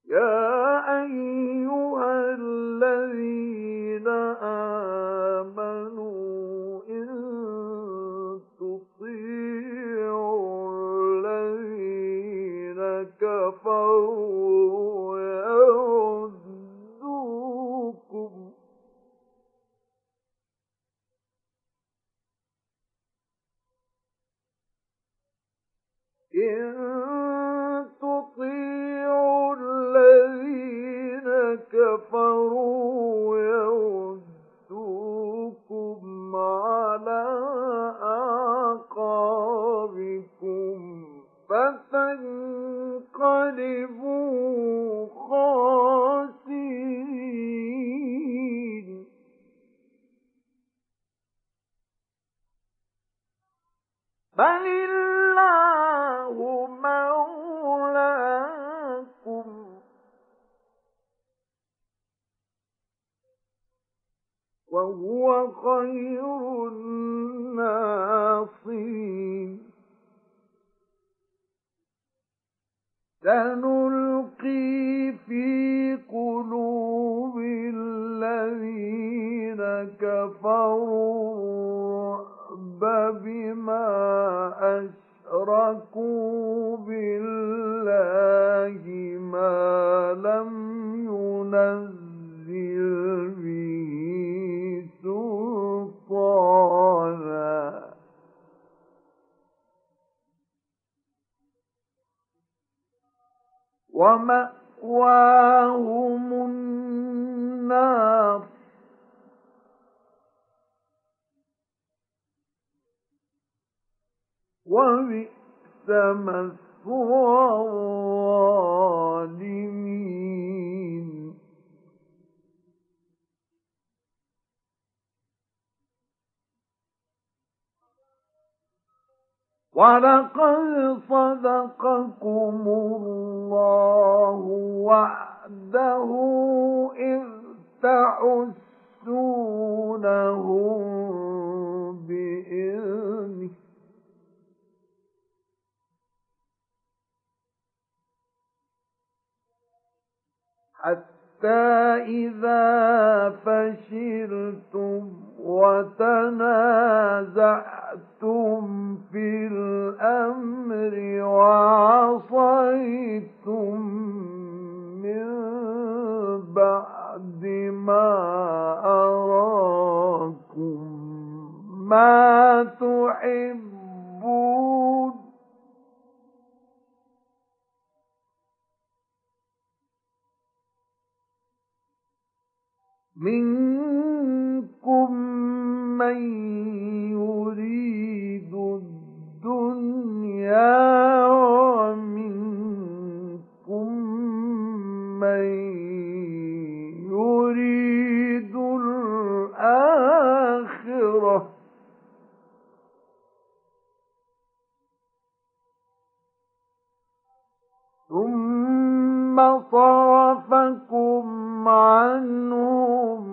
يا أيها الذين آمنوا إن تطيعوا الذين كفروا يردوكم كفروا يردوكم على أعقابكم فتنقلبوا خاسرين بل الله مولاكم وهو خير الناصرين سنلقي في قلوب الذين كفروا الرعب بما أشركوا بالله ما لم ينزل به سلطانا ومأواهم النار وبئس مثوى الظالمين ولقد صدقكم الله وعده إذ تحسونهم بإذنه حتى إذا فشلتم وتنازعتم في الأمر وعصيتم من بعد ما أراكم ما تحبون منكم من يريد الدنيا ومنكم من يريد الآخرة ثم صرفكم عنهم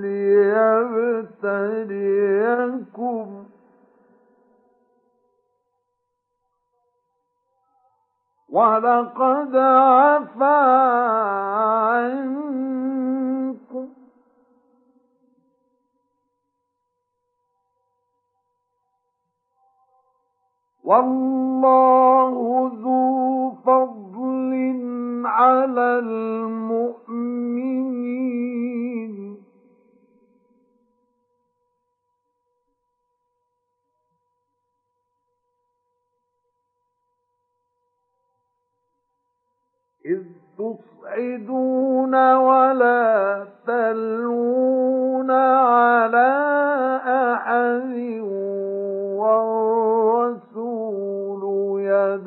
ليبتليكم ولقد عفا عنكم والله ذو فضل على المؤمنين إذ تصعدون ولا تلوون على أحد والرسول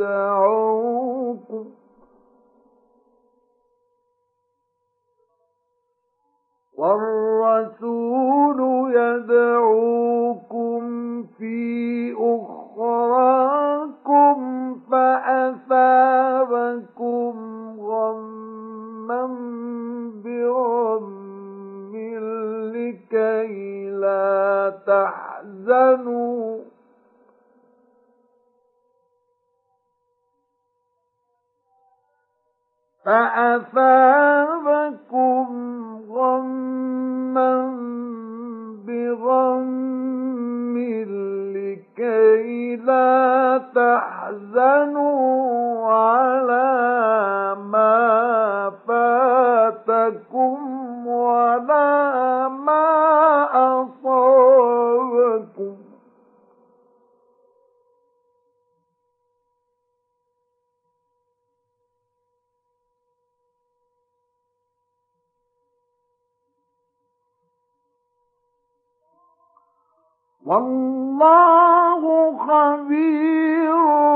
يدعوكم في أخراكم فأثابكم غما بغم لكي لا تحزنوا فأثابكم غما بغم لكي لا تحزنوا على ما فاتكم ولا ما أصابكم والله خبير